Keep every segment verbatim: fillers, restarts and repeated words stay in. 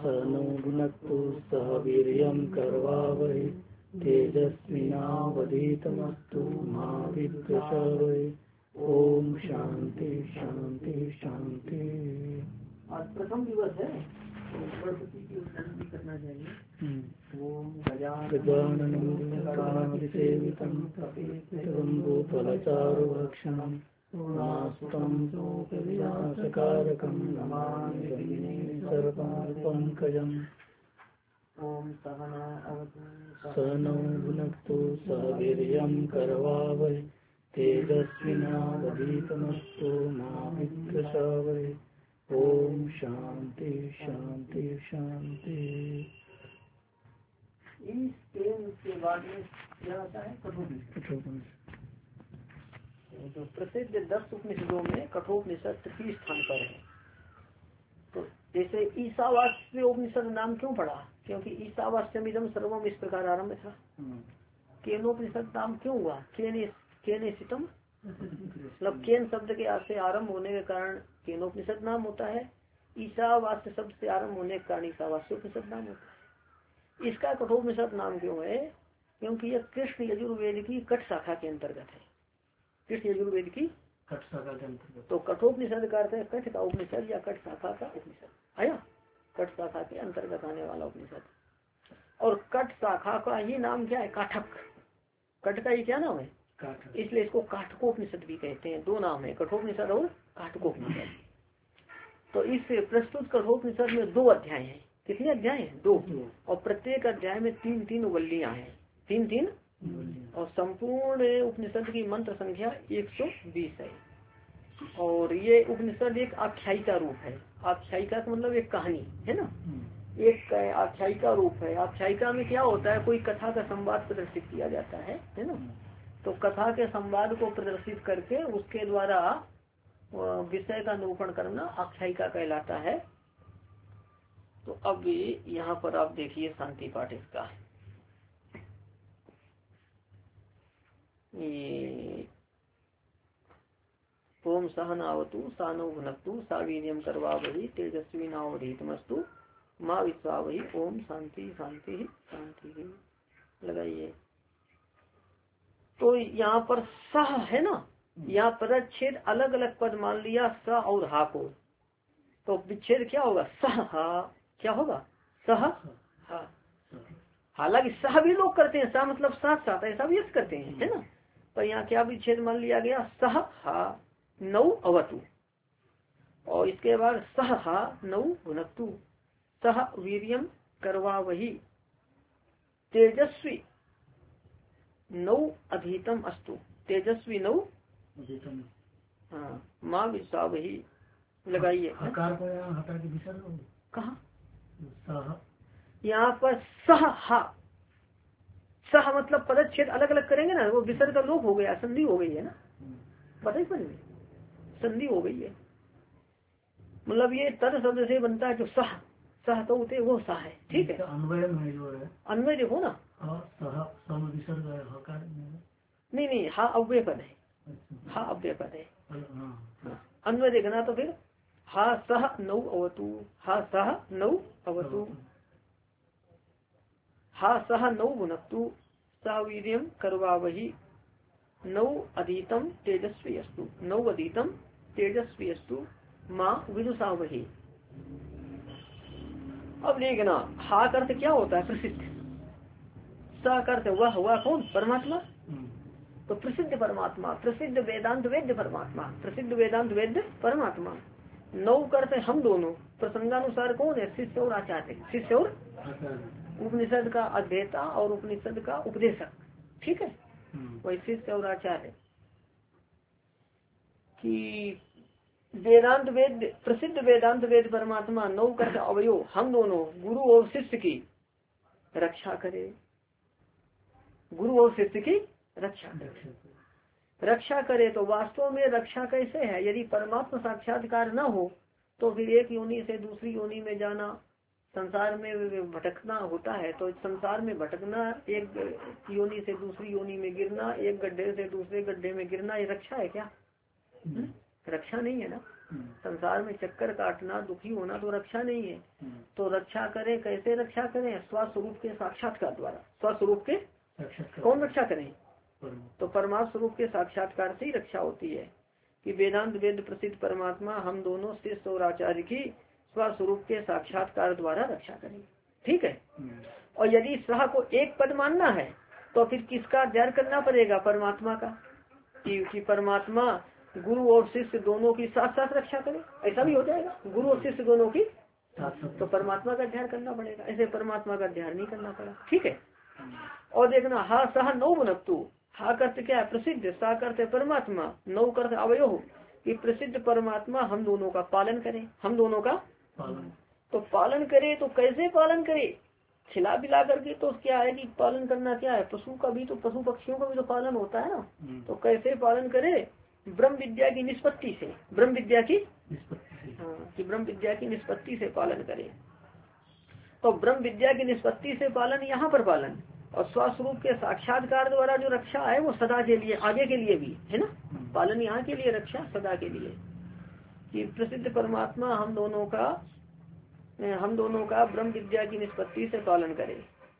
No भुनक्तु सह वीर्यं करवावहै तेजस्विनावधीतमस्तु मा विद्विषावहै। ओम शांति शांति शांति। आज प्रथम दिवस है, सरस्वती की उच्चारण करना चाहिए। ओम गजाननसेवितं भूतलचारुभक्षणं नास्तं शोकविनाशकारकं नमामि सर्वपङ्कजम्। ओम सहना सहनौ भुनक्तु सह वीर्यं करवावहै तेजस्विनावधीतमस्तु मा विद्विषावहै। ओम शांति शांति शांति। इस के बाद में क्या आता है? कठोपनिषद। तो प्रसिद्ध दस उपनिषदों में कठोपनिषद तृतीय स्थान पर है। तो जैसे ईशावास्य उपनिषद नाम क्यों पड़ा? क्योंकि ईशावास्यमिदं सर्वम इस प्रकार आरंभ था। केनोपनिषद नाम क्यों हुआ? केने केनेसितम, मतलब केन शब्द के से आरंभ होने के कारण केनोपनिषद नाम होता है। ईशावास्य शब्द से आरंभ होने के कारण ईशावास्य उपनिषद नाम होता है। इसका कठोपनिषद नाम क्यों है? क्योंकि यह कृष्ण यजुर्वेद की कट शाखा के अंतर्गत है। कृष्ण यजुर्वेद की कट शाखा के अंतर्गत। तो कठोपनिषद का अर्थ है कठ का उपनिषद या कट शाखा का उपनिषद। आया, कट शाखा के अंतर्गत आने वाला उपनिषद। और कट शाखा का ही नाम क्या है? काठक। कट का ही क्या नाम है? इसलिए इसको काठकोपनिषद भी कहते हैं। दो नाम है, कठोपनिषद और काठकोपनिषद। तो इस प्रस्तुत कठोपनिषद में दो अध्याय हैं। कितने अध्याय हैं? दो। और प्रत्येक अध्याय में तीन तीन वल्लियां हैं। तीन तीन और संपूर्ण उपनिषद की मंत्र संख्या एक सौ बीस है। और ये उपनिषद एक आख्यायिका रूप है। आख्यायिका का मतलब एक कहानी है ना, एक आख्यायिका रूप है। आख्यायिका में क्या होता है? कोई कथा का संवाद प्रदर्शित किया जाता है, है ना। तो कथा के संवाद को प्रदर्शित करके उसके द्वारा विषय का निरूपण करना आख्यायिका कहलाता है। तो अब यहाँ पर आप देखिए शांति पाठ इसका। ये ओम सहनावतु सानो भुनक्तु सा वीर्यं करवावहै तेजस्विनावधीतमस्तु मां विद्विषावहै। ओम शांति शांति शांति। लगाइए। तो यहाँ पर सह है ना, यहाँ पदच्छेद अलग अलग पद मान लिया, स और हा को। तो विच्छेद क्या होगा? सह हा। क्या होगा? सह हा। हालांकि सह भी लोग करते हैं, सा मतलब साथ साथ, ऐसा भी करते हैं, है ना। पर यहाँ क्या विच्छेद मान लिया गया? सह हा नौ अवतु। और इसके बाद सह हा नौ भुनक्तु सह वीर्यम करवावहै तेजस्वी नौ अधीतम अस्तु। तेजस्वी नौ हाँ माँ विद्विषावहै। लगाइए। कहा? यहाँ पर सह हा। सह मतलब पदच्छेद अलग अलग करेंगे ना, वो विसर्ग का लोप हो गया, संधि हो गई है ना। पता ही पड़े, संधि हो गई है। मतलब ये तद शब्द से बनता है जो सह सह तो उते वो सह है। ठीक है, अन्वय देखो ना। नहीं नहीं, हा अव्यय पद है। हा अव्यय पद है। अन्वय देखना तो फिर हा सह नौ अवतु, हा सह नौ अवतु, हा सह नौ भुनक्तु सह वीर्यं करवावहै नौ अधीतम तेजस्वी अस्तु। नौ अधीतम तेजस्वी अस्तु माँ विदुषावहै। अब देखना, हा का अर्थ क्या होता है? प्रसिद्ध। सा का अर्थ वह हुआ कौन? परमात्मा। तो प्रसिद्ध परमात्मा, प्रसिद्ध वेदांत वेद्य परमात्मा, प्रसिद्ध वेदांत वेद्य परमात्मा। नौ का अर्थ हम दोनों, प्रसंगानुसार कौन है? शिष्य और आचार्य। शिष्य और उपनिषद का अध्येता और उपनिषद का उपदेशक। ठीक है, वही शिष्य और आचार्य कि वेदांत वेद, प्रसिद्ध वेदांत वेद परमात्मा नौ कर अवयो हम दोनों गुरु और शिष्य की रक्षा करे। गुरु और शिष्य की रक्षा करे, रक्षा करे। तो वास्तव में रक्षा कैसे है? यदि परमात्मा साक्षात्कार न हो तो फिर एक योनि से दूसरी योनि में जाना, संसार में भटकना होता है। तो संसार में भटकना, एक योनि से दूसरी योनि में गिरना, एक गड्ढे से दूसरे गड्ढे में गिरना, ये रक्षा है क्या? रक्षा नहीं है ना। संसार में चक्कर काटना, दुखी होना तो रक्षा नहीं है। तो रक्षा करें, कैसे रक्षा करें? स्वस्वरूप के साक्षात्कार द्वारा। स्वस्वरूप के कौन रक्षा करें? तो परमात्मा स्वरूप के साक्षात्कार से ही रक्षा होती है कि वेदांत वेद प्रसिद्ध परमात्मा हम दोनों शिष्य और आचार्य की स्वस्वरूप के साक्षात्कार द्वारा रक्षा करें। ठीक है। और यदि सह को एक पद मानना है तो फिर किसका अध्ययन करना पड़ेगा? परमात्मा का, कि, कि परमात्मा गुरु और शिष्य दोनों की साथ साथ रक्षा करे। ऐसा भी हो जाएगा, गुरु और शिष्य दोनों की, तो परमात्मा का ध्यान करना पड़ेगा। ऐसे परमात्मा का ध्यान नहीं करना पड़ा। ठीक है। और देखना, हा सह नौ बनतु, हा करते क्या है? प्रसिद्ध, सा करते परमात्मा, नौ करते अवयो, कि प्रसिद्ध परमात्मा हम दोनों का पालन करें। हम दोनों का पालन, तो पालन करे तो कैसे पालन करे? खिला पिला करके तो क्या है कि पालन करना क्या है? पशु का भी तो, पशु पक्षियों का भी तो पालन होता है ना। तो कैसे पालन करे? ब्रह्म विद्या की निष्पत्ति से। ब्रह्म विद्या की निष्पत्ति, हाँ, कि ब्रह्म विद्या की निष्पत्ति से पालन करे। तो ब्रह्म विद्या की निष्पत्ति से पालन, यहाँ पर पालन, और स्वस्वरूप के साक्षात्कार द्वारा जो रक्षा है वो सदा के लिए, आगे के लिए भी है ना। पालन यहाँ के लिए, रक्षा सदा के लिए, कि प्रसिद्ध परमात्मा हम दोनों का हम दोनों का ब्रह्म विद्या की निष्पत्ति से पालन करे।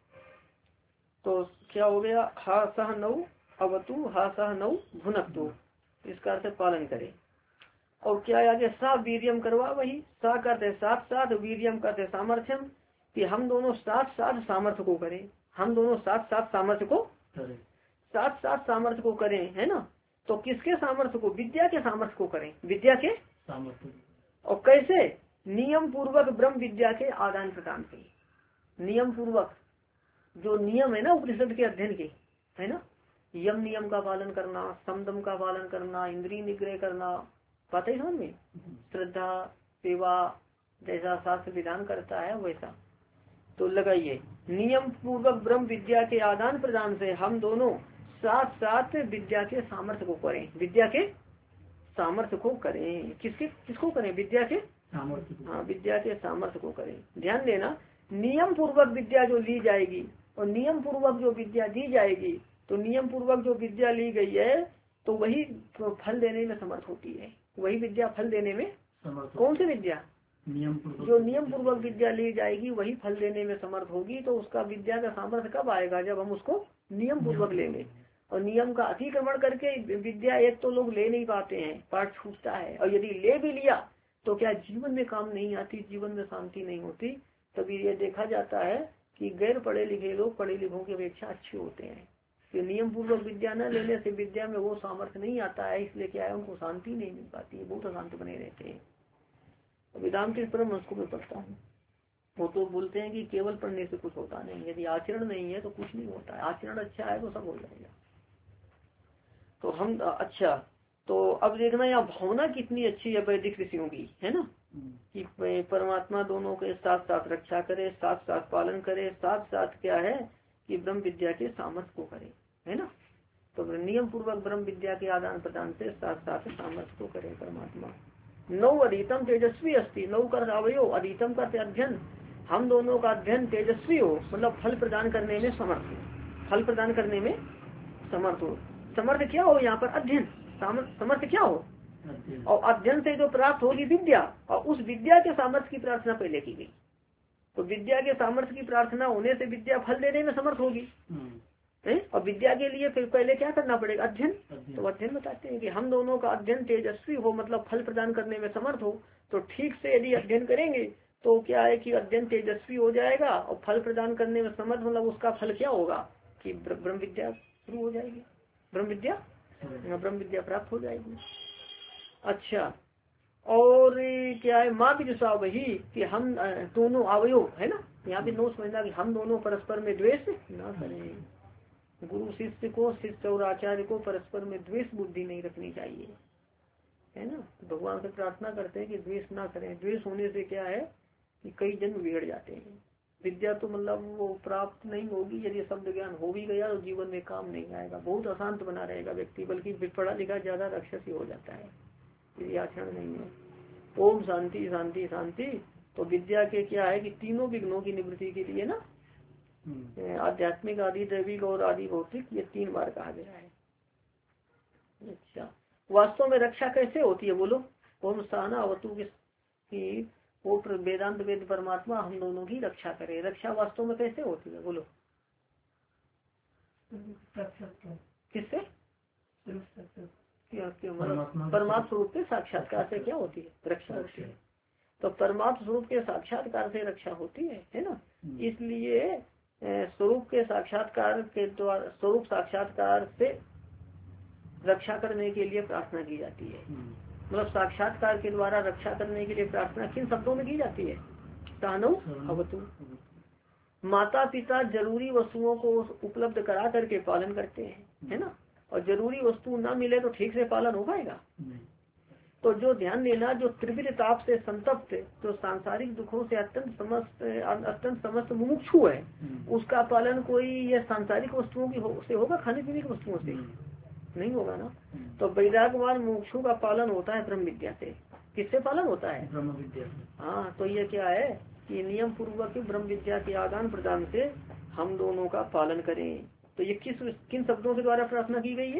तो क्या हो गया? हा सह नौ अवतु, हा सह नौ भुनक्तु, इसका अर्थ पालन करे। और क्या आगे? सा वीर्यम करवा, वही सा करते साथ साथ, वीर्यम करते सामर्थ्यम, कि हम दोनों साथ साथ सामर्थ्य को करें। हम दोनों साथ साथ सामर्थ्य को करें, साथ साथ सामर्थ्य को करें, है ना। तो किसके सामर्थ्य को? विद्या के सामर्थ्य को करें, विद्या के सामर्थ्य। और कैसे? नियम पूर्वक ब्रह्म विद्या के आदान प्रदान से। नियम पूर्वक, जो नियम है ना उपनिषद के अध्ययन के, है ना, यम नियम का पालन करना, समदम का पालन करना, इंद्रिय निग्रह करना, पता ही समझ में, श्रद्धा सेवा, जैसा शास्त्र विधान करता है वैसा। तो लगाइए, नियम पूर्वक ब्रह्म विद्या के आदान प्रदान से हम दोनों साथ साथ विद्या के सामर्थ्य को करें। विद्या के सामर्थ्य को करें, किसके किसको करें? विद्या के सामर्थ्य, हाँ, विद्या के सामर्थ्य को करें। ध्यान देना, नियम पूर्वक विद्या जो ली जाएगी और नियम पूर्वक जो विद्या दी जाएगी, तो नियम पूर्वक जो विद्या ली गई है तो वही तो फल देने में समर्थ होती है। वही विद्या फल देने में समर्थ। कौन सी विद्या? नियम पूर्वक, जो नियम पूर्वक विद्या ली जाएगी वही फल देने में समर्थ होगी। तो उसका विद्या का सामर्थ्य कब आएगा? जब हम उसको नियम पूर्वक लेंगे। और नियम का अतिक्रमण करके विद्या एक तो लोग ले नहीं पाते हैं, पाठ छूटता है, और यदि ले भी लिया तो क्या जीवन में काम नहीं आती, जीवन में शांति नहीं होती। तभी ये देखा जाता है कि गैर पढ़े लिखे लोग पढ़े लिखों की अपेक्षा अच्छे होते हैं। कि नियम पूर्वक विद्या न लेने से विद्या में वो सामर्थ्य नहीं आता है, इसलिए क्या है, उनको शांति नहीं मिल पाती है, बहुत अशांत बने रहते हैं। वेदांत के परम हंस को मैं पढ़ता हूँ, वो तो बोलते हैं कि केवल पढ़ने से कुछ होता नहीं, यदि आचरण नहीं है तो कुछ नहीं होता है। आचरण अच्छा है तो सब हो जाएगा। तो हम अच्छा, तो अब देखना यहाँ भावना कितनी अच्छी है वैदिक ऋषियों की, है ना, कि परमात्मा दोनों के साथ साथ रक्षा करे, साथ साथ पालन करे, साथ साथ क्या है कि ब्रह्म विद्या के सामर्थ्य को करे, है ना। तो नियम पूर्वक ब्रह्म विद्या के आदान प्रदान से साथ साथ सामर्थ्य को करे परमात्मा। नौ अधीतम तेजस्वी अस्ति, नौ कर अवयो, अधीतम करते अध्ययन, हम दोनों का अध्ययन तेजस्वी हो, मतलब फल प्रदान करने में समर्थ हो, फल प्रदान करने में समर्थ हो। समर्थ क्या हो यहाँ पर? अध्ययन। समर्थ क्या हो? और अध्ययन से जो प्राप्त होगी विद्या, और उस विद्या के सामर्थ्य की प्रार्थना पहले की गई। तो विद्या के सामर्थ्य की प्रार्थना होने से विद्या फल देने में समर्थ होगी, और विद्या के लिए फिर पहले क्या करना पड़ेगा? अध्ययन। तो अध्ययन बताते हैं कि हम दोनों का अध्ययन तेजस्वी हो, मतलब फल प्रदान करने में समर्थ हो। तो ठीक से यदि अध्ययन करेंगे तो क्या है कि अध्ययन तेजस्वी हो जाएगा, और फल प्रदान करने में समर्थ, मतलब उसका फल क्या होगा कि ब्रह्म विद्या शुरू हो जाएगी, ब्रह्म विद्या ब्रह्म विद्या प्राप्त हो जाएगी। अच्छा, और क्या है? माँ भी दुषा वही कि हम दोनों अवयव, है ना, यहाँ भी नो समझना कि हम दोनों परस्पर में द्वेष ना करें। गुरु शिष्य को, शिष्य और आचार्य को परस्पर में द्वेष बुद्धि नहीं रखनी चाहिए, है ना। भगवान से प्रार्थना करते हैं कि द्वेष ना करें। द्वेष होने से क्या है कि कई जन्म बिगड़ जाते हैं। विद्या तो मतलब वो प्राप्त नहीं होगी, यदि शब्द ज्ञान हो भी गया तो जीवन में काम नहीं आएगा, बहुत अशांत बना रहेगा व्यक्ति, बल्कि पढ़ा लिखा ज्यादा राक्षसी हो जाता है, यदि आचरण नहीं है। ओम शांति शांति शांति। तो विद्या के क्या है कि तीनों विघ्नों की निवृत्ति के लिए ना, आध्यात्मिक, आदि दैविक और आदि भौतिक, ये तीन बार कहा गया है। अच्छा, वास्तव में रक्षा कैसे होती है बोलो। ओम सहना अवतु की वो वेदांत वेद परमात्मा हम दोनों की रक्षा करे। रक्षा वास्तव में कैसे होती है बोलो। किससे? परमात्मा स्वरूप के साक्षात्कार से क्या होती है रक्षा होती है। तो परमात्मा स्वरूप के साक्षात्कार से रक्षा होती है, है ना। इसलिए स्वरूप के साक्षात्कार के द्वारा स्वरूप साक्षात्कार से रक्षा करने के लिए प्रार्थना की जाती है। मतलब साक्षात्कार के द्वारा रक्षा करने के लिए प्रार्थना किन शब्दों में की जाती है। सहनो अवतु। माता पिता जरूरी वस्तुओं को उपलब्ध करा करके पालन करते हैं, है ना। और जरूरी वस्तु ना मिले तो ठीक से पालन हो पाएगा। तो जो ध्यान देना, जो त्रिविध ताप से संतप्त, जो सांसारिक दुखों से अत्यंत समस्त अत्यंत समस्त मुमुक्षु है, उसका पालन कोई ये सांसारिक वस्तुओं की हो, से होगा, खाने पीने की वस्तुओं से नहीं होगा ना। तो वैराग्यवान मुमुक्षु का पालन होता है ब्रह्म विद्या से। किससे पालन होता है? ब्रह्म विद्या। हाँ, तो ये क्या है कि नियम पूर्वक ब्रह्म विद्या के आदान प्रदान से हम दोनों का पालन करें। तो ये किस किन शब्दों के द्वारा प्रार्थना की गई है?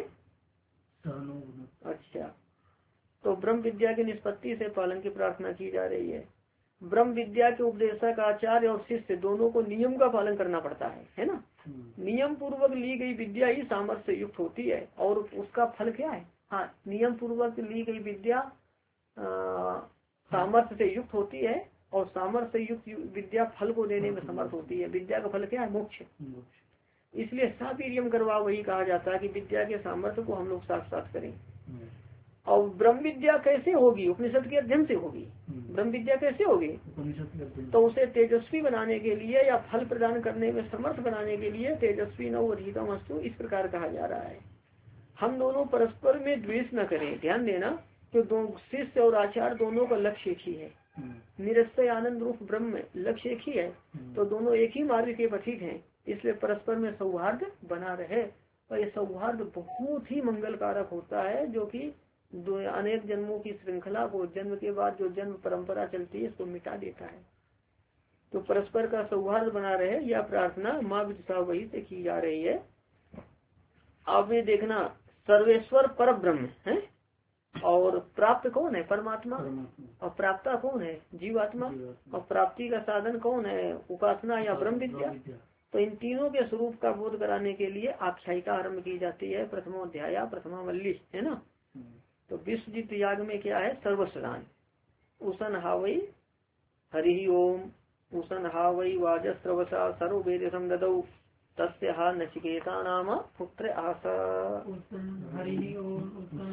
अच्छा, तो ब्रह्म विद्या की निष्पत्ति से पालन की प्रार्थना की जा रही है। ब्रह्म विद्या के उपदेशक आचार्य और शिष्य दोनों को नियम का पालन करना पड़ता है, है ना। नियम पूर्वक ली गई विद्या ही सामर्थ्य से युक्त होती है। और उसका फल क्या है? हाँ, नियम पूर्वक ली गई विद्या सामर्थ्य से युक्त होती है और सामर्थ्य से युक्त विद्या फल को देने में समर्थ होती है। विद्या का फल क्या है? मोक्ष। इसलिए सावीर्यम करवा वही कहा जाता है कि विद्या के सामर्थ्य को हम लोग साथ साथ करें। और ब्रह्म विद्या कैसे होगी? उपनिषद के अध्ययन से होगी। ब्रह्म विद्या कैसे होगी? तो उसे तेजस्वी बनाने के लिए या फल प्रदान करने में समर्थ बनाने के लिए तेजस्वी नव अधिकम अस्तु इस प्रकार कहा जा रहा है। हम दोनों परस्पर में द्वेष न करें। ध्यान देना कि दो शिष्य और आचार्य दोनों का लक्ष्य एक ही है। निरस्य आनंद रूप ब्रह्म लक्ष्य एक ही है। तो दोनों एक ही मार्ग के पथिक हैं। इसलिए परस्पर में सौहार्द बना रहे। और ये सौहार्द बहुत ही मंगलकारक होता है, जो कि अनेक जन्मों की श्रृंखला को, जन्म के बाद जो जन्म परंपरा चलती है, इसको मिटा देता है। तो परस्पर का सौहार्द बना रहे, यह प्रार्थना माँ विदिशा वही से की जा रही है। आप ये देखना, सर्वेश्वर पर ब्रह्म है और प्राप्त कौन है? परमात्मा। और प्राप्ता कौन है? जीवात्मा। और प्राप्ति का साधन कौन है? उपासना या ब्रह्म विद्या। तो इन तीनों के स्वरूप का बोध कराने के लिए आख्यायिका आरम्भ की जाती है। प्रथमोध्याय प्रथमा वल्ली, है ना। तो विश्वजित याग में क्या है? सर्वस्वदान। उसन हावई हरि ओम उसन हावई वाजस्रवसा सर्व वेद संददौ तस्य हा नचिकेता नाम पुत्र आशा। हरि ओम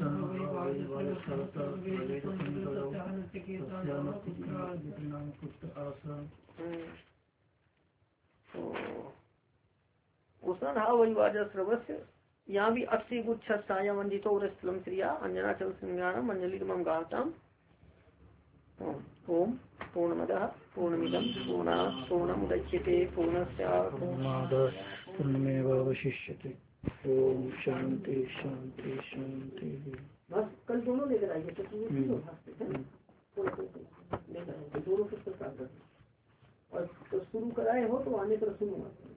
उसन हावई वाजस्रवस्य। यहाँ भी अस्सी गुच्छ साया वंदितो और स्थलम क्रिया अंजना चल संज्ञानम अंजलिमं गातम। ओम पूर्णमदः पूर्णमिदं पूर्णात् पूर्णमुदच्यते पूर्णस्य पूर्णात् पूर्णमेवावशिष्यते। ओम शांति शांति शांति। बस कल दोनों लेकर आइए तो दोनों और तो शुरू कराए हो तो आने पर शुरू